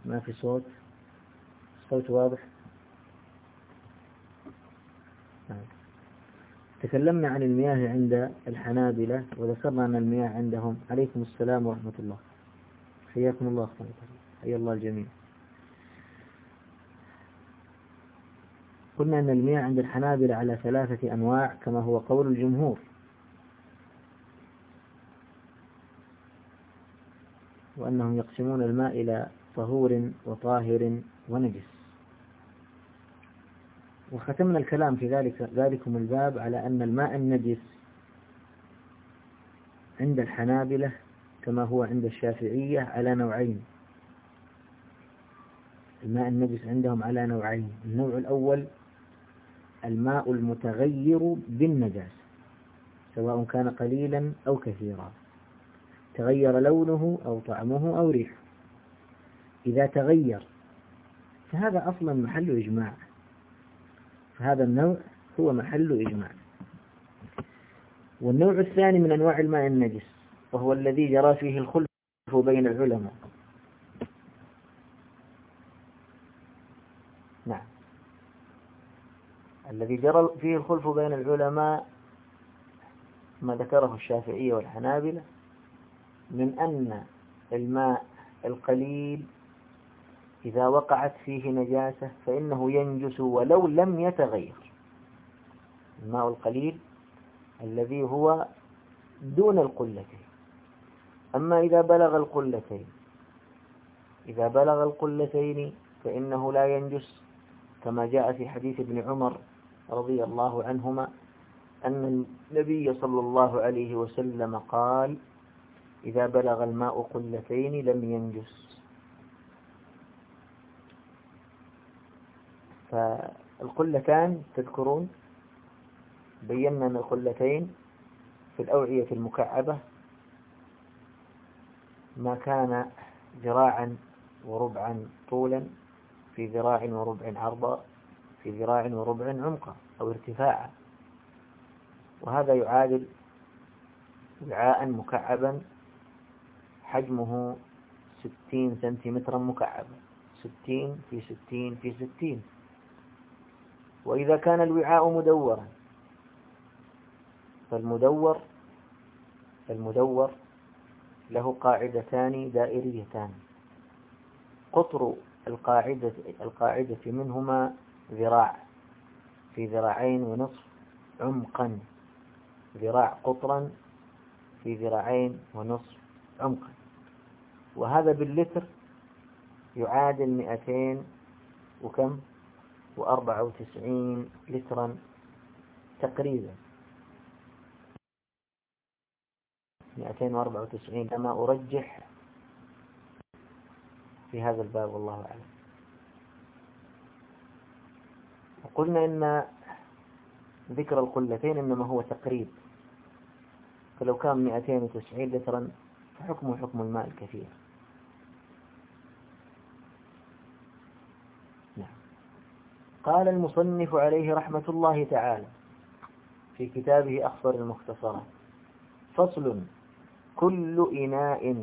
ما في صوت. الصوت واضح؟ تكلمنا عن المياه عند الحنابلة وذكرنا أن المياه عندهم. عليكم السلام ورحمة الله، حياكم الله، حيا الله الجميع. قلنا أن المياه عند الحنابلة على 3 أنواع كما هو قول الجمهور، وأنهم يقسمون الماء إلى طهور وطاهر ونجس. وختمنا الكلام في ذلكم الباب على أن الماء النجس عند الحنابلة كما هو عند الشافعية على نوعين. الماء النجس عندهم على نوعين. النوع الأول الماء المتغير بالنجاسة سواء كان قليلا أو كثيرا، تغير لونه أو طعمه أو ريحه. إذا تغير فهذا أصلا محل إجماع، فهذا النوع هو محل إجماع. والنوع الثاني من أنواع الماء النجس وهو الذي جرى فيه الخلف بين العلماء. نعم، الذي جرى فيه الخلف بين العلماء ما ذكره الشافعية والحنابلة من أن الماء القليل إذا وقعت فيه نجاسة فإنه ينجس ولو لم يتغير. الماء القليل الذي هو دون القلتين. أما إذا بلغ القلتين فإنه لا ينجس، كما جاء في حديث ابن عمر رضي الله عنهما أن النبي صلى الله عليه وسلم قال: إذا بلغ الماء قلتين لم ينجس. فالقلتان تذكرون بينا أن القلتين في الأوعية المكعبة ما كان ذراعا وربعا طولا في ذراع وربع عرضا في ذراع وربع عمقا أو ارتفاعا، وهذا يعادل وعاء مكعبا حجمه 60 سنتيمترا مكعبا، 60 في 60 في 60. وإذا كان الوعاء مدورا فالمدور له قاعدتان دائريتان، قطر القاعدة منهما ذراع في ذراعين ونصف عمقا، ذراع قطرا في ذراعين ونصف عمقا، وهذا باللتر يعادل 294 لترا تقريبا. 294 كما أرجح في هذا الباب والله أعلم. وقلنا إن ذكر القلتين إنما هو تقريب، فلو كان 290 لترا فحكمه حكم الماء الكثير. نعم. قال المصنف عليه رحمة الله تعالى في كتابه أخصر المختصرات: فصل: كل إناء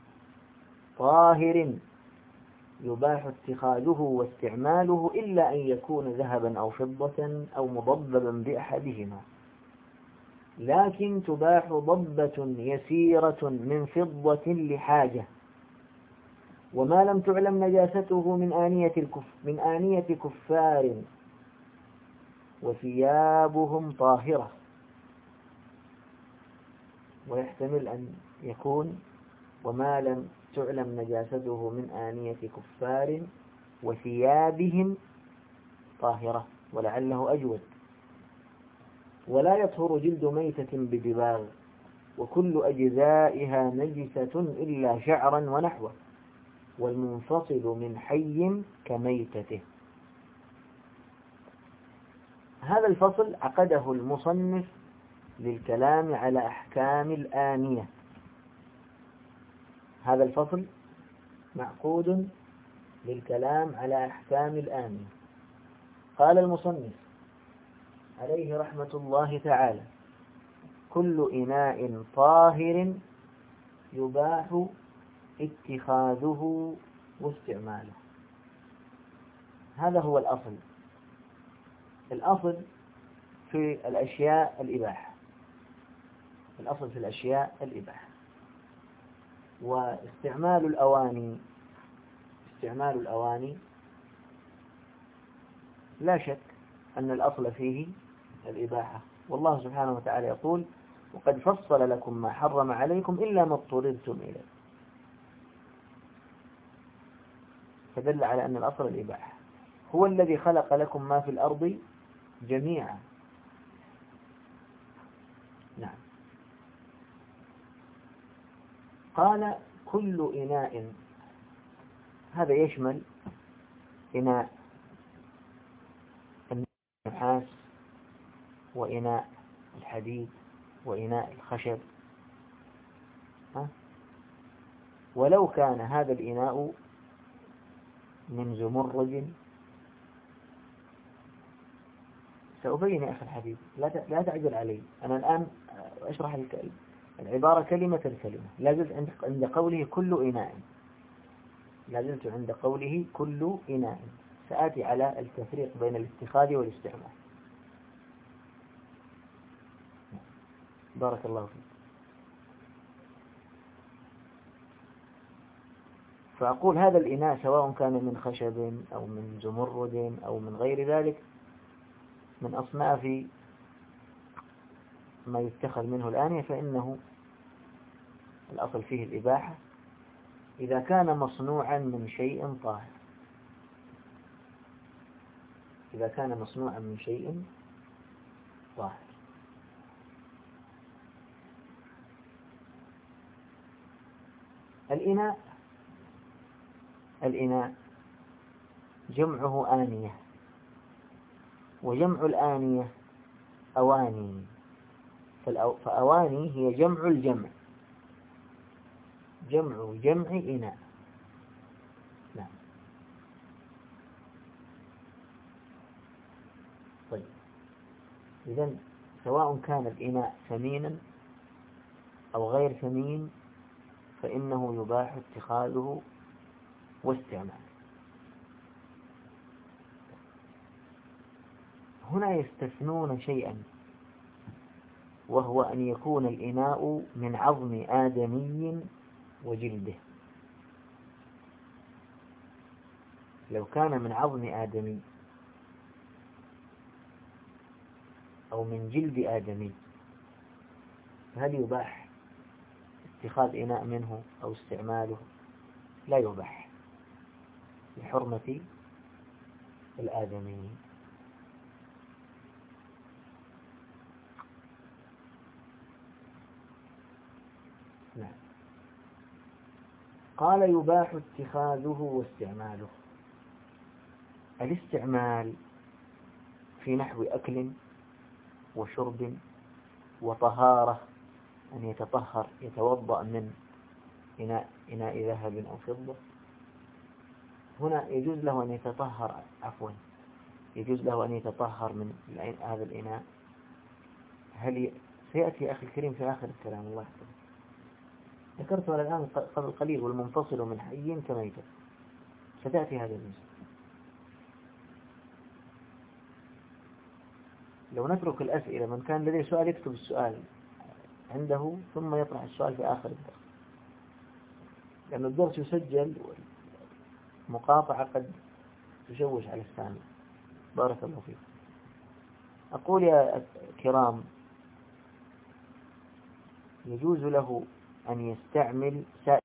طاهر يباح اتخاذه واستعماله إلا أن يكون ذهبا أو فضة أو مضببا بأحدهما، لكن تباح ضبة يسيرة من فضة لحاجة، وما لم تعلم نجاسته من آنية كفار وثيابهم طاهرة. ويحتمل أن يكون وما لم تعلم نجاسته من آنية كفار وثيابهم طاهرة، ولعله أجود. ولا يطهر جلد ميتة بدباغ، وكل أجزائها نجسة إلا شعرا ونحوه، والمنفصل من حي كميتته. هذا الفصل عقده المصنف للكلام على أحكام الآنية. هذا الفصل معقود للكلام على أحكام الآنية. قال المصنف عليه رحمة الله تعالى: كل إناء طاهر يباح اتخاذه واستعماله. هذا هو الأصل. الأصل في الأشياء الإباحة. الأصل في الأشياء الإباحة. واستعمال الأواني، استعمال الأواني لا شك أن الأصل فيه الإباحة. والله سبحانه وتعالى يقول: وقد فصل لكم ما حرم عليكم إلا ما اضطررتم إليه. فدل على أن الأصل الإباحة. هو الذي خلق لكم ما في الأرض جميعا. نعم. قال: كل إناء، هذا يشمل إناء النحاس، وإناء الحديد، وإناء الخشب. ولو كان هذا الإناء من زمرد، سأبين يا أخي الحبيب، لا تعجل علي، أنا الآن أشرح العبارة كلمة كلمة. لا زلت عند قوله كل إناء، لا زلت عند قوله كل إناء. سآتي على التفريق بين الاتخاذ والاستعمال. بارك الله فيك. فأقول هذا الإناء سواء كان من خشب أو من زمرد أو من غير ذلك من أصناف ما يتخذ منه الآنية، فإنه الأصل فيه الإباحة إذا كان مصنوعا من شيء طاهر. إذا كان مصنوعا من شيء طاهر. الإناء جمعه آنية، وجمع الآنية أواني. فأواني هي جمع الجمع، جمع إناء. نعم. طيب، إذن سواء كان الإناء ثمينا أو غير ثمين فإنه يباح اتخاذه واستعماله. هنا يستثنون شيئا، وهو أن يكون الإناء من عظم آدمي وجلده. لو كان من عظم آدمي أو من جلد آدمي فهل يباح اتخاذ إناء منه أو استعماله؟ لا يباح، لحرمة الآدمي. نعم. قال: يباح اتخاذه واستعماله. الاستعمال في نحو أكل وشرب وطهارة، أن يتطهر يتوضأ من إناء ذهب أو فضة. هنا يجوز له أن يتطهر، يجوز له أن يتطهر من هذا الإناء. سيأتي أخي الكريم في آخر الكلام. الله يحفظك. ذكرتها الآن قبل قليل: والمنفصل من حي كميت. ستأتي هذه المسألة. لو نترك الأسئلة، من كان لديه سؤال يكتب السؤال عنده ثم يطرح السؤال في آخر الدرس، لأن الدرس يسجل والمقاطعة قد تشوش على السامع. بارك الله فيكم. أقول يا كرام: يجوز له أن يستعمل سائر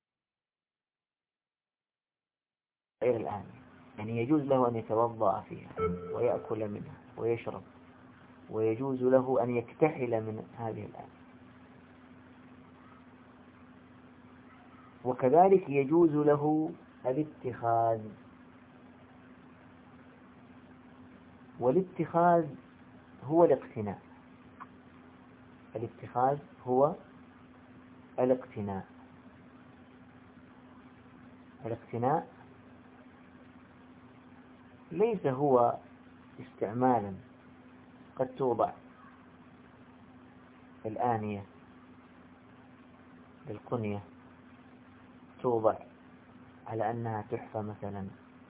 الآنية، يعني يجوز له أن يتوضأ فيها ويأكل منها ويشرب، ويجوز له أن يكتحل من هذه الآنية، وكذلك يجوز له الاتخاذ. والاتخاذ هو الاقتناء. الاتخاذ هو الاقتناء. الاقتناء ليس هو استعمالا. قد توضع الآنية للقنية، توضع على أنها تحفة مثلا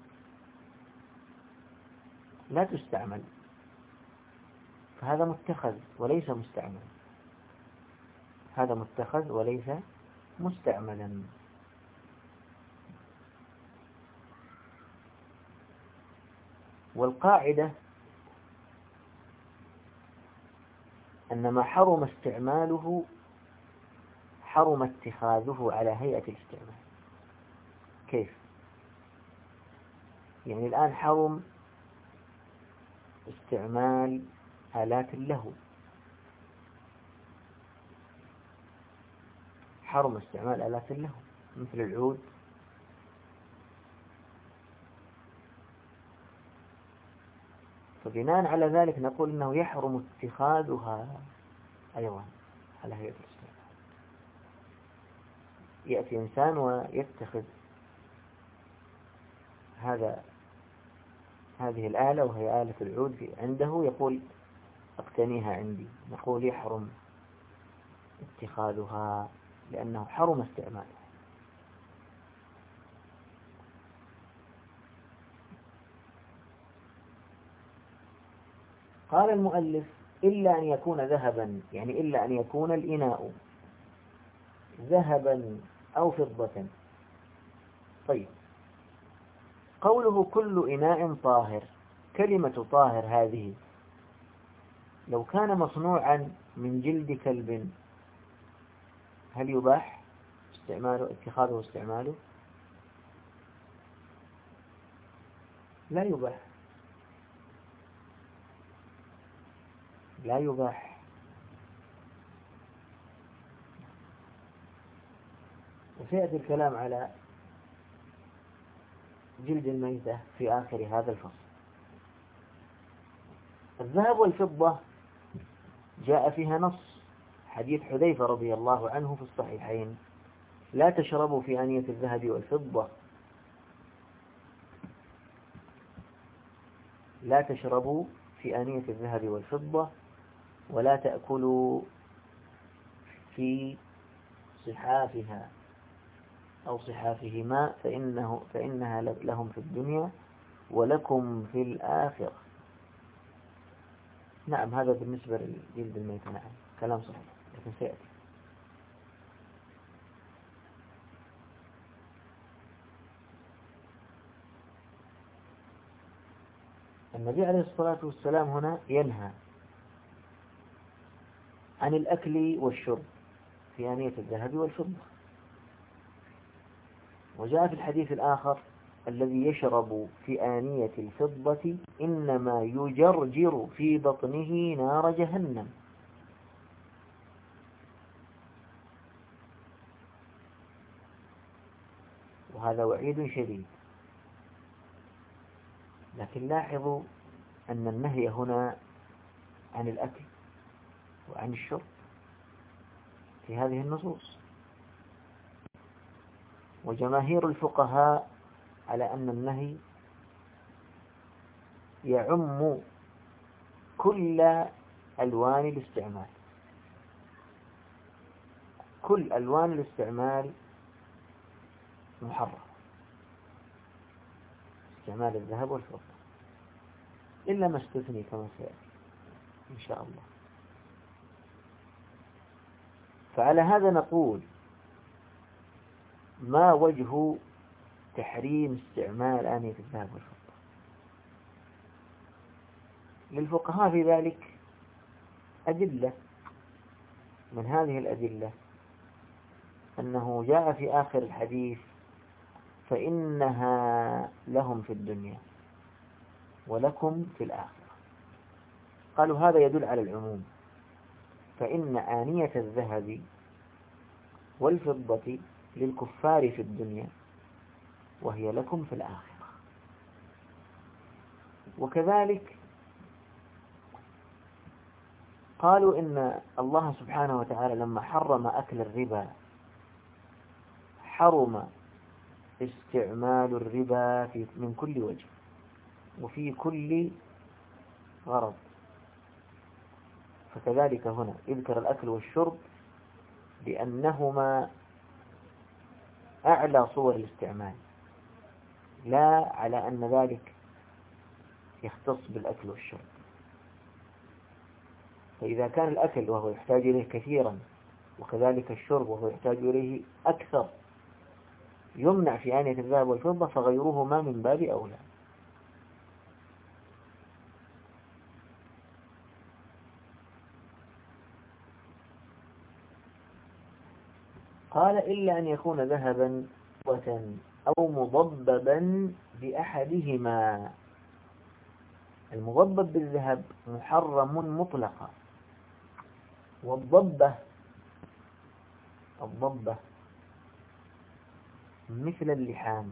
لا تستعمل، فهذا متخذ وليس مستعمل، هذا متخذ وليس مستعملا. والقاعدة أن ما حرم استعماله حرم اتخاذه على هيئة الاستعمال. كيف؟ يعني الآن حرم استعمال آلات اللهو، حرم استعمال آلات اللهو مثل العود، فبناء على ذلك نقول إنه يحرم اتخاذها أيضا على هيئة الاستعمال. يأتي إنسان ويتخذ هذه الآلة وهي آلة العود عنده، يقول اقتنيها عندي، نقول يحرم اتخاذها لأنه حرم استعمالها. قال المؤلف إلا أن يكون ذهبا، يعني إلا أن يكون الإناء ذهبا أو فضة. طيب، قوله كل إناء طاهر، كلمة طاهر هذه لو كان مصنوعا من جلد كلب هل يباح استعماله، اتخاذه واستعماله؟ لا يباح، لا يباح. وسيأتي الكلام على جلد الميتة في آخر هذا الفصل. الذهب والفضة جاء فيها نص، حديث حذيفة رضي الله عنه في الصحيحين: لا تشربوا في آنية الذهب والفضة، لا تشربوا في آنية الذهب والفضة، ولا تأكلوا في صحافها أو صحافهما فإنها لهم في الدنيا ولكم في الآخرة. نعم، هذا بالنسبة للجلد الميت، نعم كلام صحيح، لكن سيأتي. النبي عليه الصلاة والسلام هنا ينهى عن الأكل والشرب في آنية الذهب والفضة. وجاء في الحديث الآخر: الذي يشرب في آنية الفضة إنما يجرجر في بطنه نار جهنم. وهذا وعيد شديد. لكن لاحظوا أن النهي هنا عن الأكل وعن الشرب في هذه النصوص. وجماهير الفقهاء على أن النهي يعم كل ألوان الاستعمال، كل ألوان الاستعمال محرم، استعمال الذهب والفضة، إلا ما استثني كما سيأتي إن شاء الله. فعلى هذا نقول: ما وجه تحريم استعمال آنية الذهب والفضة؟ للفقهاء في ذلك أدلة. من هذه الأدلة أنه جاء في آخر الحديث: فإنها لهم في الدنيا ولكم في الآخرة. قالوا هذا يدل على العموم، فإن آنية الذهب والفضة للكفار في الدنيا وهي لكم في الآخرة. وكذلك قالوا إن الله سبحانه وتعالى لما حرم أكل الربا حرم استعمال الربا من كل وجه وفي كل غرض. فكذلك هنا يذكر الأكل والشرب لأنهما أعلى صور الاستعمال، لا على أن ذلك يختص بالأكل والشرب. فإذا كان الأكل وهو يحتاج إليه كثيرا، وكذلك الشرب وهو يحتاج إليه أكثر، يمنع في آنية الذهب والفضة، فغيرهما من باب أولى. قال إلا أن يكون ذهبا أو مضببا بأحدهما. المضبب بالذهب محرم مطلقا، والضبة مثل اللحام،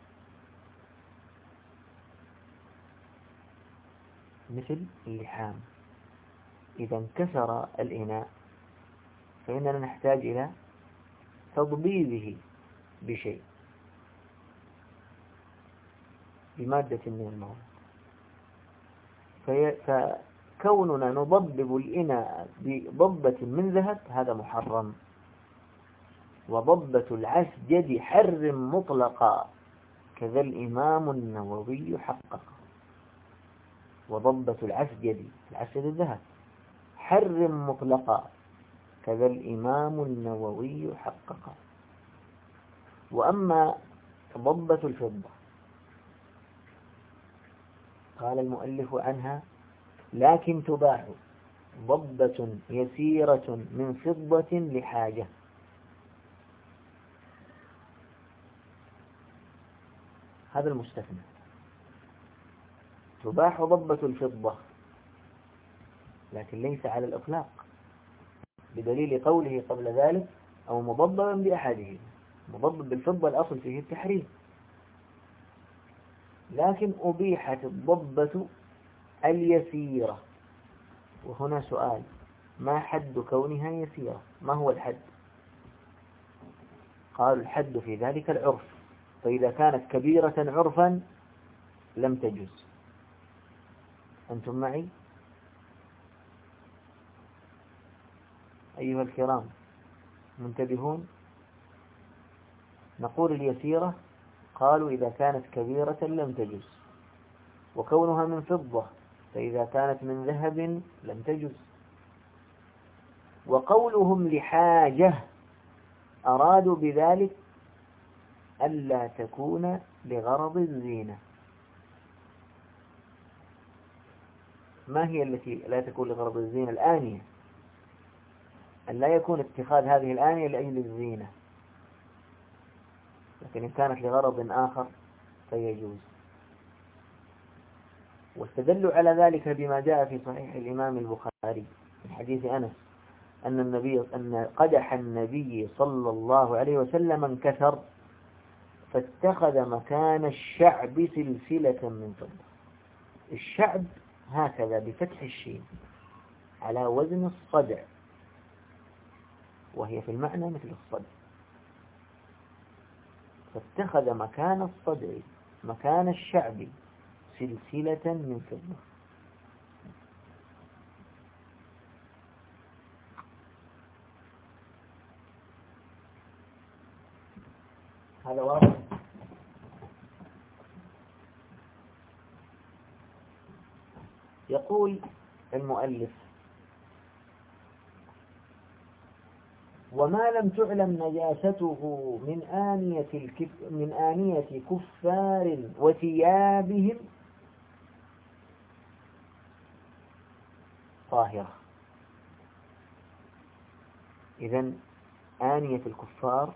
إذا انكسر الإناء فإننا نحتاج إلى تضبيبه بشيء، بمادة من المواد. فكوننا نضبب الإناء بضبة من ذهب هذا محرم. وضبة العسجد حرم مطلقا، كذا الإمام النووي حقق. وضبة العسجد الذهب حرم مطلقا، كذا الإمام النووي حقق. وأما ضبة الفضة قال المؤلف عنها: لكن تباع ضبة يسيرة من فضة لحاجة. هذا المستثنى. تباح ضبة الفضة لكن ليس على الإطلاق، بدليل قوله قبل ذلك: أو مضببا بأحده. مضبب بالفضة الأصل فيه التحريم، لكن أبيحت الضبة اليسيرة. وهنا سؤال: ما حد كونها يسيرة؟ ما هو الحد؟ قالوا: الحد في ذلك العرف، فإذا كانت كبيرة عرفا لم تجوز. أنتم معي أيها الكرام؟ منتبهون؟ نقول اليسيرة، قالوا إذا كانت كبيرة لم تجوز، وكونها من فضة، فإذا كانت من ذهب لم تجوز. وقولهم لحاجة أرادوا بذلك ألا تكون لغرض الزينة. ما هي التي لا تكون لغرض الزينة؟ الآنية، أن لا يكون اتخاذ هذه الآنية لأجل الزينة، لكن إن كانت لغرض آخر فيجوز. واستدلوا على ذلك بما جاء في صحيح الإمام البخاري من حديث أنس أن قدح النبي صلى الله عليه وسلم انكسر، فاتخذ مكان الشعب سلسلة من فضة. الشعب هكذا بفتح الشين على وزن الصدع، وهي في المعنى مثل الصدع. فاتخذ مكان الصدع، مكان الشعب، سلسلة من فضة. هذا واضح. يقول المؤلف: وما لم تعلم نجاسته من آنية كفار وثيابهم طاهرة. إذن آنية الكفار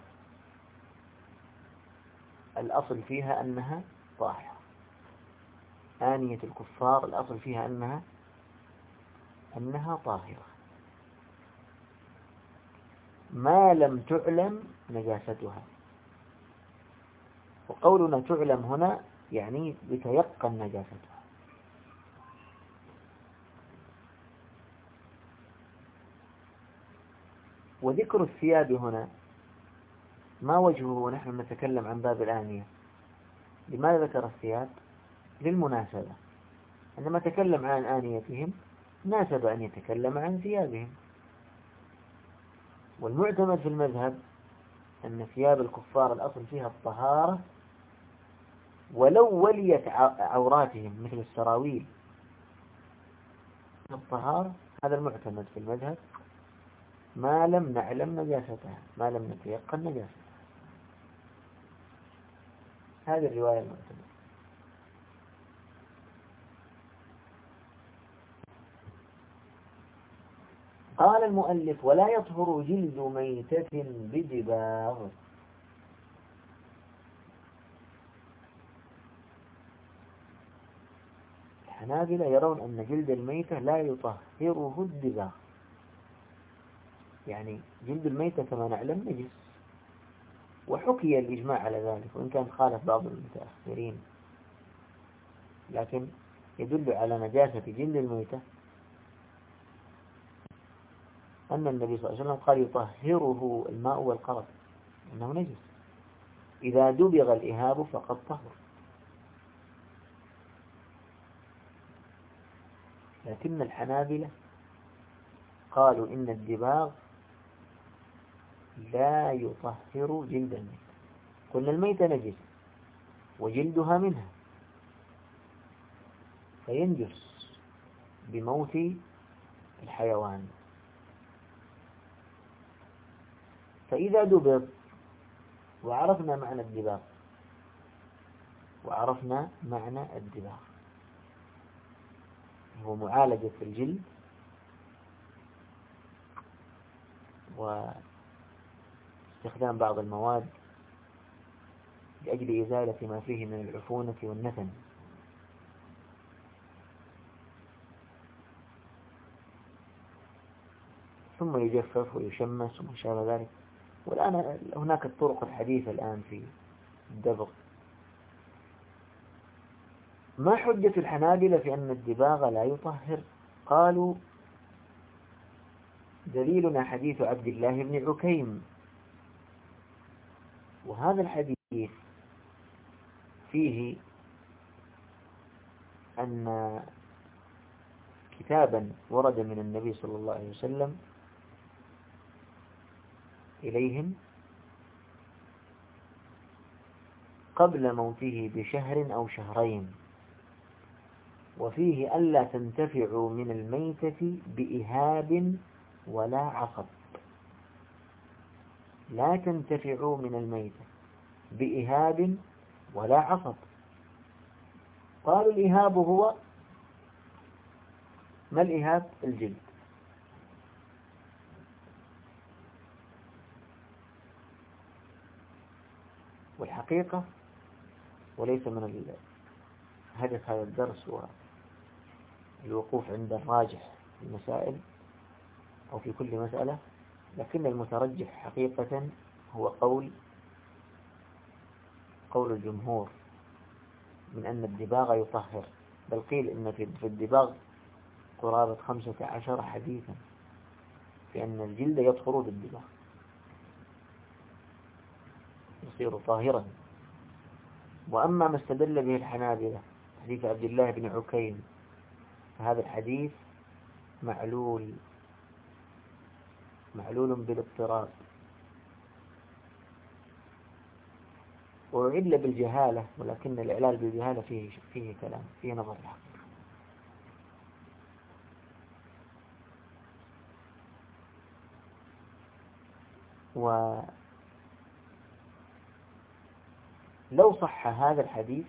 الأصل فيها أنها طاهرة. آنية الكفار الأصل فيها أنها طاهرة ما لم تعلم نجاستها. وقولنا تعلم هنا يعني بتيقن نجاستها. وذكر الثياب هنا ما وجهه ونحن نتكلم عن باب الآنية؟ لماذا ذكر الثياب؟ للمناسبة. عندما تكلم عن آنيتهم ناسب أن يتكلم عن ثيابهم. والمعتمد في المذهب أن ثياب الكفار الأصل فيها الطهارة ولو وليت عوراتهم مثل السراويل الطهارة، هذا المعتمد في المذهب ما لم نعلم نجاستها، ما لم نتيقن نجاستها. هذه الرواية المعتمدة. قال المؤلف: ولا يطهر جلد ميتة بدباغ. الحنابلة يرون أن جلد الميتة لا يطهره الدباغ، يعني جلد الميتة كما نعلم نجس، وحكي الإجماع على ذلك، وإن كان خالف بعض المتأخرين، لكن يدل على نجاسة جلد الميتة أن النبي صلى الله عليه وسلم قال يطهره الماء والقرض، إنه نجس، إذا دبغ الإهاب فقد طهر. لكن الحنابلة قالوا إن الدباغ لا يطهر جلد الميت. قلنا الميتة نجس وجلدها منها، فينجس بموت الحيوان. فإذا دبغ، وعرفنا معنى الدباغ، هو معالجة الجلد واستخدام بعض المواد لأجل إزالة ما فيه من العفونة والنتن. ثم يجفف ويشمس وما شابه ذلك. والآن هناك الطرق الحديثة الآن في الدبغ. ما حجة الحنابلة في أن الدباغ لا يطهر؟ قالوا: دليلنا حديث عبد الله بن عكيم، وهذا الحديث فيه أن كتابا ورد من النبي صلى الله عليه وسلم إليهم قبل موته بشهر أو شهرين، وفيه ألا تنتفعوا من الميتة بإهاب ولا عصب. لا تنتفعوا من الميتة بإهاب ولا عصب. قالوا: الإهاب هو ما الإهاب؟ الجلد. والحقيقة، وليس من هدف هذا الدرس والوقوف عند الراجح في المسائل أو في كل مسألة، لكن المترجح حقيقة هو قول الجمهور من أن الدباغ يطهر، بل قيل إن في الدباغ قرابة 15 حديثا في أن الجلد يطهر بالدباغ، يصير طاهرا. وأما ما استدل به الحنابلة حديث عبد الله بن عكيم، فهذا الحديث معلول بالاضطراب، وعل بالجهالة، ولكن الإعلال بالجهالة فيه كلام، فيه نظر الحق. ولو صح هذا الحديث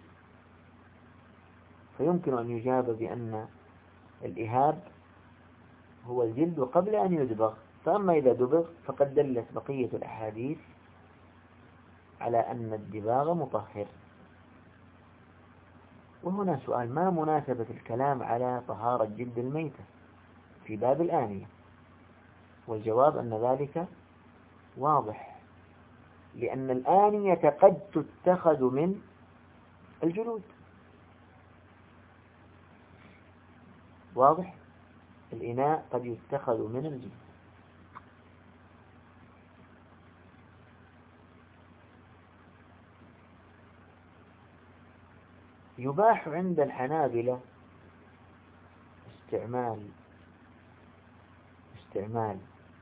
فيمكن أن يجاب بأن الإهاب هو الجلد قبل أن يدبغ، فأما إذا دبغ فقد دلت بقية الأحاديث على أن الدباغ مطهر. وهنا سؤال: ما مناسبة الكلام على طهارة جلد الميتة في باب الآنية؟ والجواب أن ذلك واضح، لأن الآنية قد تتخذ من الجلود. واضح؟ الإناء قد يتخذ من الجلود. يباح عند الحنابلة استعمال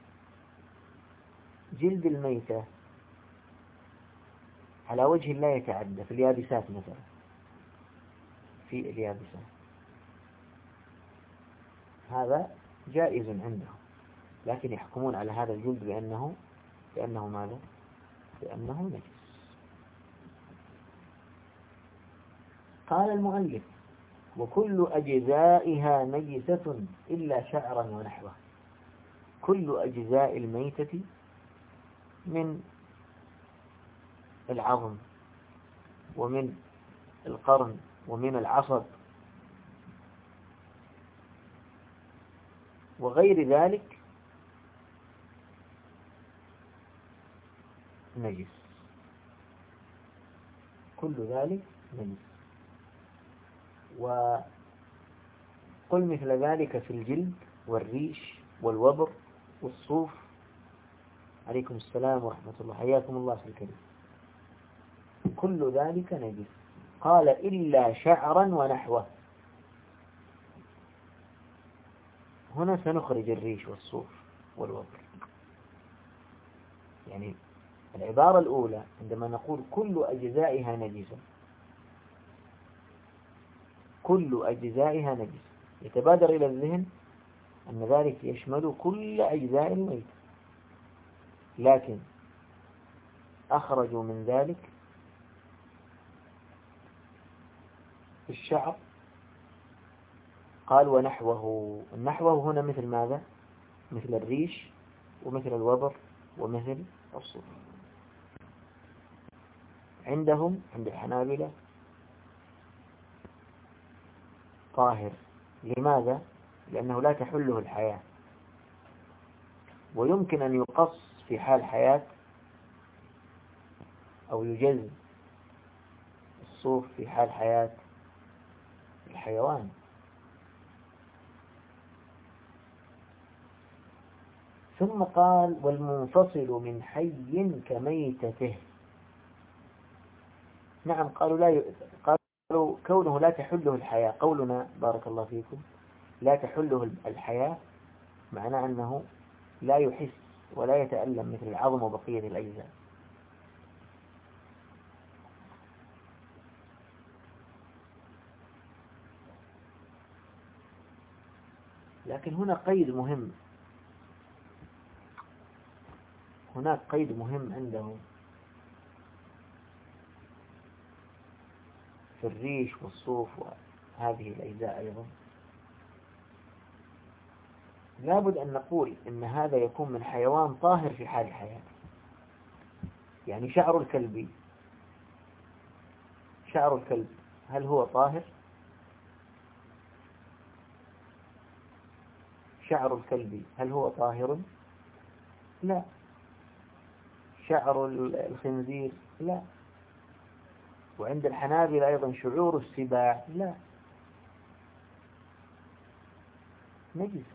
جلد الميتة على وجه لا يتعدى في اليابسات مثلا، في اليابسة، هذا جائز عندهم، لكن يحكمون على هذا الجلد بأنه ماذا؟ بأنه نجس. قال المؤلف: وكل أجزائها نجسة إلا شعرا ونحوه. كل أجزاء الميتة من العظم ومن القرن ومن العصب وغير ذلك نجس، كل ذلك نجس. وقل مثل ذلك في الجلد والريش والوبر والصوف. عليكم السلام ورحمة الله، حياكم الله في الكريم. كل ذلك نجس. قال: إلا شعرا ونحوه. هنا سنخرج الريش والصوف والوبر. يعني العبارة الأولى عندما نقول كل أجزائها نجسة، كل أجزائها نجسة، يتبادر إلى الذهن أن ذلك يشمل كل أجزاء الميت، لكن أخرجوا من ذلك الشعر. قال: ونحوه. النحوه هنا مثل ماذا؟ مثل الريش ومثل الوبر ومثل الصوف. عندهم، عند الحنابلة، طاهر. لماذا؟ لأنه لا تحله الحياة، ويمكن أن يقص في حال حياة أو يجز الصوف في حال حياة الحيوان. ثم قال: والمنفصل من حي كميتته. نعم، قالوا كونه لا تحله الحياة، قولنا بارك الله فيكم لا تحله الحياة معناه أنه لا يحس ولا يتألم مثل العظم وبقية الأجزاء. لكن هنا قيد مهم، هناك قيد مهم عندهم في الريش والصوف وهذه الأجزاء أيضا. لابد أن نقول إن هذا يكون من حيوان طاهر في حال حياته. يعني شعر الكلب هل هو طاهر؟ شعر الكلب هل هو طاهر؟ لا. شعر الخنزير لا. وعند الحنابلة أيضا شعور السباع لا، نجسة،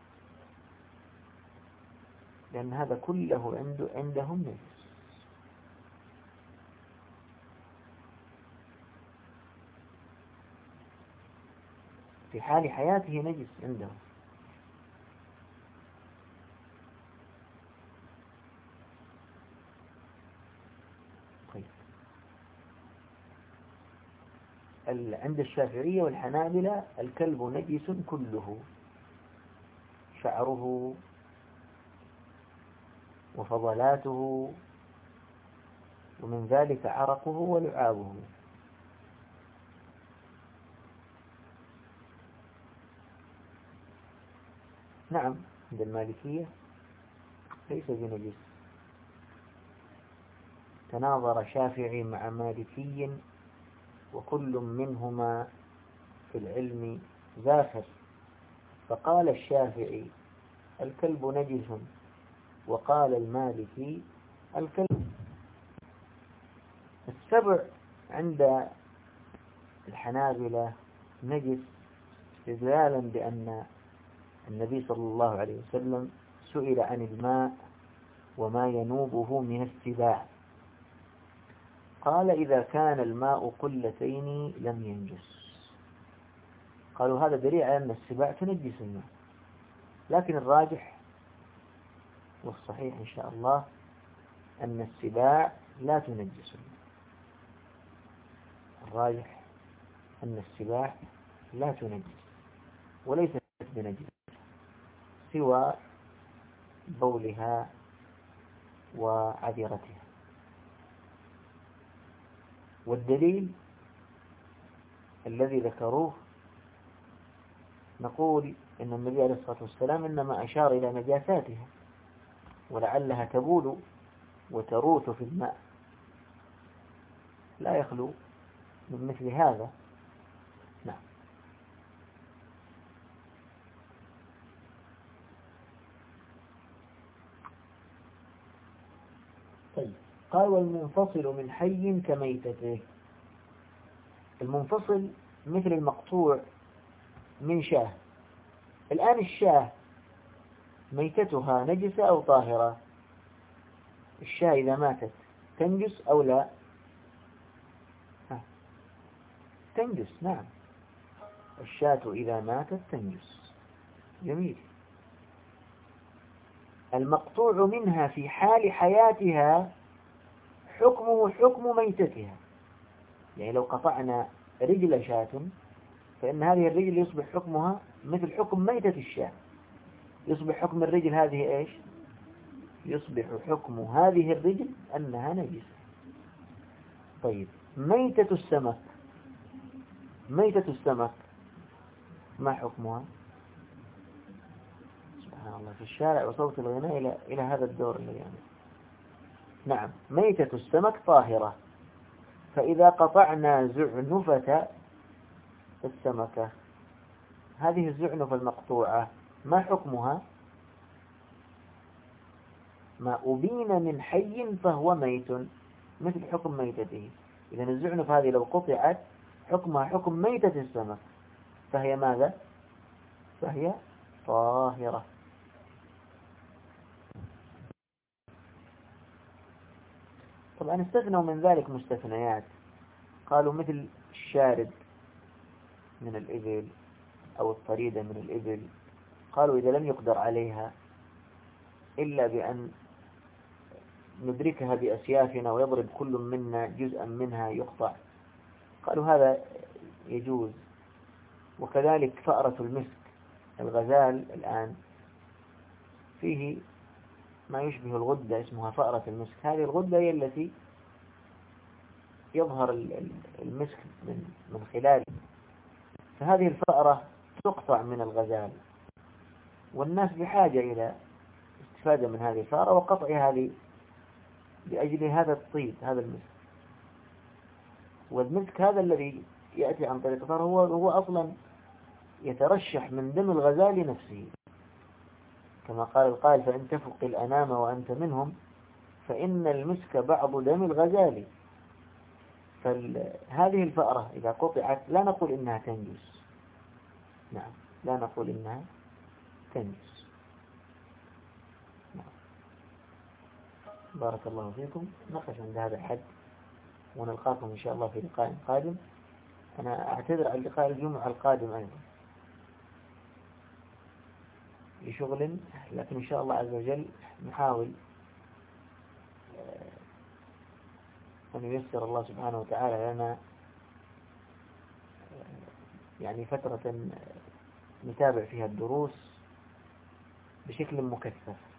لأن هذا كله عندهم نجس. في حال حياته نجس عندهم. طيب، عند الشافعية والحنابلة الكلب نجس كله، شعره وفضلاته، ومن ذلك عرقه ولعابه. نعم، عند المالكية ليس بنجس. تناظر شافعي مع مالكي وكل منهما في العلم ذاخر، فقال الشافعي الكلب نجس، وقال المالكي الكلب. السبع عند الحنابلة نجس، استدلالا بأن النبي صلى الله عليه وسلم سئل عن الماء وما ينوبه من السباع، قال: إذا كان الماء قلتين لم ينجس. قالوا هذا دليل على أن السباع تنجس الماء، لكن الراجح والصحيح إن شاء الله أن السباع لا تنجس الماء. الراجح أن السباع لا تنجس وليست بنجس سوى بولها وعذرتها. والدليل الذي ذكروه نقول إن النبي عليه الصلاة والسلام إنما أشار إلى نجاساتها ولعلها تبول وتروث في الماء، لا يخلو من مثل هذا. نعم. طيب، قال والمنفصل من حي كميتته. المنفصل مثل المقطوع من شاه. الآن الشاه ميتتها نجسة أو طاهرة؟ الشاه إذا ماتت تنجس أو لا؟ تنجس، نعم، الشاة إذا ماتت تنجس. جميل. المقطوع منها في حال حياتها حكمه حكم ميتتها، يعني لو قطعنا رجل شاة فإن هذه الرجل يصبح حكمها مثل حكم ميتة الشاة. يصبح حكم الرجل هذه إيش؟ يصبح حكم هذه الرجل أنها نجسة. طيب، ميتة السمك، ميتة السمك ما حكمها؟ سبحان الله، في الشارع وصوت الغناء إلى هذا الدور الذي يعني. نعم، ميتة السمك طاهرة. فإذا قطعنا زعنفة السمكة، هذه الزعنفة المقطوعة ما حكمها؟ ما أبين من حي فهو ميت مثل حكم ميتته. إذن الزعنف هذه لو قطعت حكمها حكم ميتة السمك، فهي ماذا؟ فهي طاهرة. طبعا استثنوا من ذلك مستثنيات، قالوا مثل الشارد من الإبل أو الطريدة من الإبل، قالوا إذا لم يقدر عليها إلا بأن ندركها بأسيافنا ويضرب كل منا جزءا منها يقطع، قالوا هذا يجوز. وكذلك فأرة المسك، الغزال الآن فيه ما يشبه الغدة اسمها فأرة المسك، هذه الغدة هي التي يظهر المسك من خلاله، فهذه الفأرة تقطع من الغزال، والناس بحاجة إلى استفادة من هذه الفأرة وقطعها لأجل هذا الطيب، هذا المسك. والمسك هذا الذي يأتي عن طريق الفأرة هو أصلا يترشح من دم الغزال نفسه، كما قال القائل فإن تفق الأنام وأنت منهم فإن المسك بعض دم الغزال. فهذه الفأرة إذا قطعت لا نقول إنها تنجس، نعم، لا نقول إنها تنجس. نعم. بارك الله فيكم، نقف عند هذا الحد ونلقاكم إن شاء الله في لقاء قادم. أنا أعتذر عن لقاء الجمعة القادم أيضا لشغل، لكن إن شاء الله عز وجل نحاول أن ييسر الله سبحانه وتعالى لنا يعني فترة نتابع فيها الدروس بشكل مكثف.